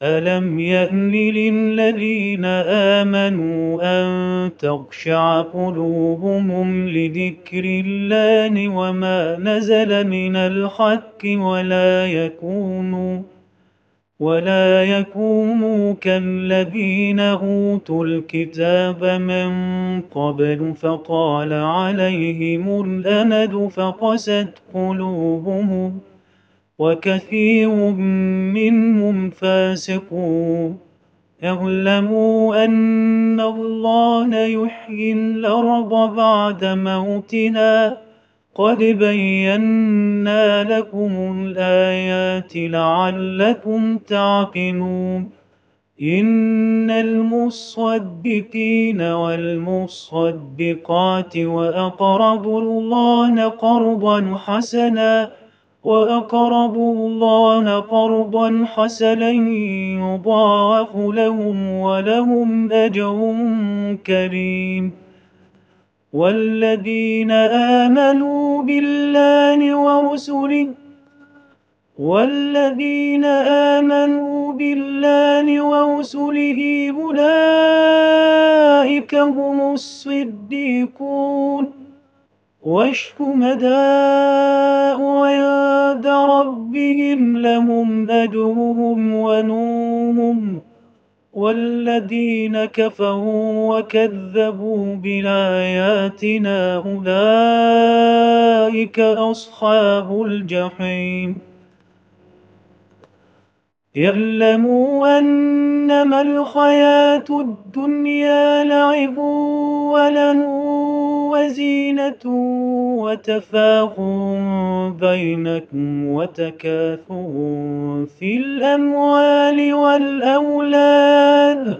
ألم يأن للذين آمنوا أن تخشع قلوبهم لذكر الله وما نزل من الحق ولا يكونوا كالذين أوتوا الكتاب من قبل فطال عليهم الأمد فقست قلوبهم وكثير منهم فاسقون. اعلموا أن الله يحيي الأرض بعد موتها قد بينا لكم الآيات لعلكم تعقلون. إن المصدقين والمصدقات وأقرضوا الله قرضا حسنا يضاعف لهم ولهم أجر كريم. والذين آمنوا بالله ورسله أولئك هم الصديقون والشهداء عند ربهم لهم أجرهم ونورهم. والذين كفروا وكذبوا بآياتنا أولئك أصحاب الجحيم. اعلموا أنما الحياة الدنيا لعب ولهو وزينة وتفاخر بينكم وتكاثر في الأموال والأولاد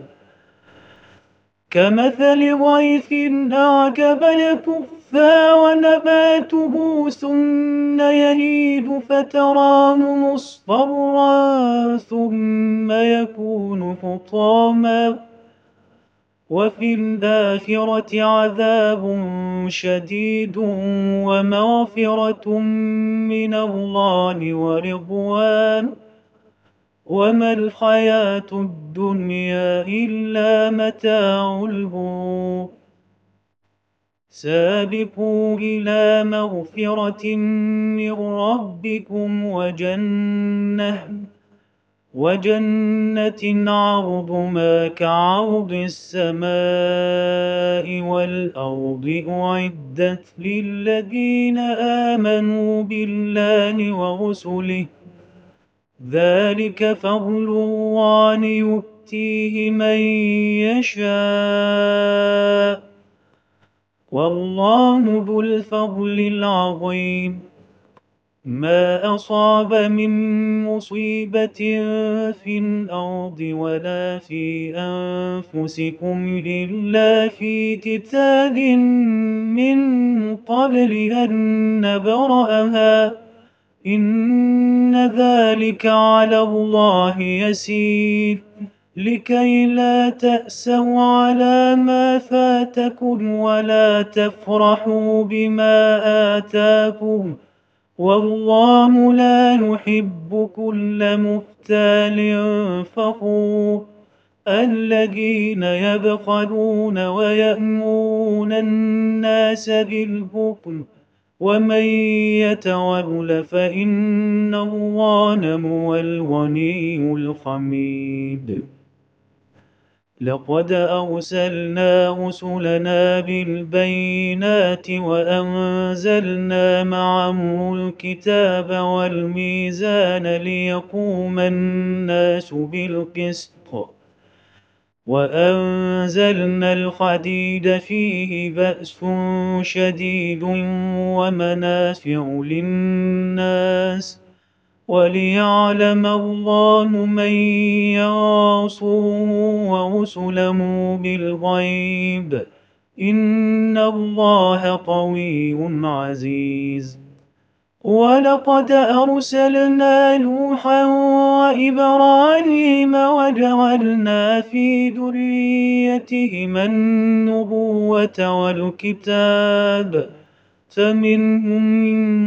كمثل غيث أعجب الكفار نباته ثم يهيج فتراه مصفرا ثم يكون حطاما وفي الآخرة عذاب شديد ومغفرة من الله ورضوان وما الحياة الدنيا إلا متاع الغرور. سابقوا إلى مغفرة من ربكم وجنة عرضها كعرض السماء والأرض أعدت للذين آمنوا بالله ورسله ذلك فضل الله يؤتيه من يشاء والله ذو الفضل العظيم. ما أصاب من مصيبة في الأرض ولا في أنفسكم إلا في كتاب من قبل أن نبرأها إن ذلك على الله يسير لكي لا تأسوا على ما فاتكم ولا تفرحوا بما آتاكم والله لا يحب كل مختال فخور. الذين يبخلون ويأمرون الناس بالبخل ومن يتول فإن الله هو الغني الحميد. لقد أرسلنا رسلنا بالبينات وأنزلنا معهم الكتاب والميزان ليقوم الناس بالقسط وأنزلنا الحديد فيه بأس شديد ومنافع للناس وليعلم الله من ينصره ورسله بالغيب إن الله قوي عزيز. ولقد أرسلنا نوحا وإبراهيم وجعلنا في ذريتهما النبوة والكتاب فمنهم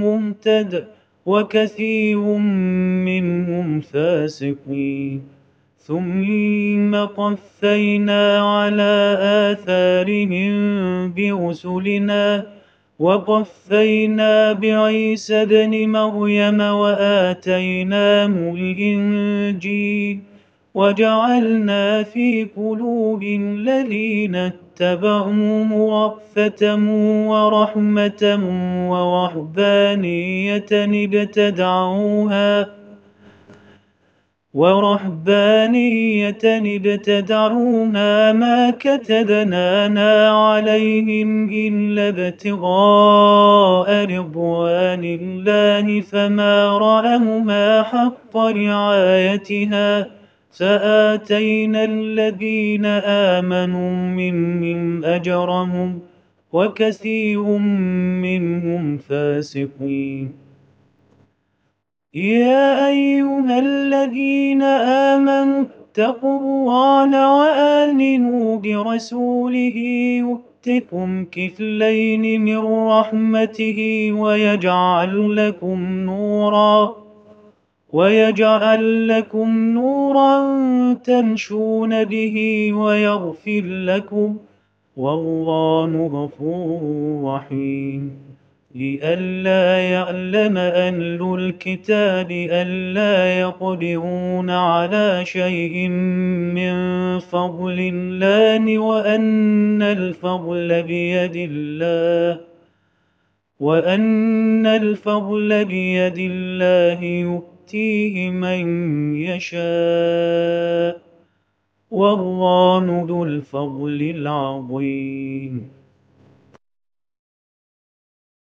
مهتد وكثير منهم فاسقين. ثم قفينا على آثارهم برسلنا وقفينا بعيسى ابن مريم وآتيناه الإنجيل وجعلنا في قلوب الذين اتبعوه رأفة ورحمة ورهبانية ابتدعوها ما كتبناها عليهم إلا ابتغاء رضوان الله فما رعوها حق رعايتها فآتينا الذين آمنوا منهم أجرهم وكثير منهم فاسقين. يا أيها الذين آمنوا اتقوا الله وآمنوا برسوله يؤتكم كفلين من رحمته ويجعل لكم نورا تمشون به ويغفر لكم والله غفور رحيم. لئلا يعلم أهل الكتاب ألا يقدرون على شيء من فضل الله وأن الفضل بيد الله يؤتيه من يشاء والله ذو الفضل العظيم.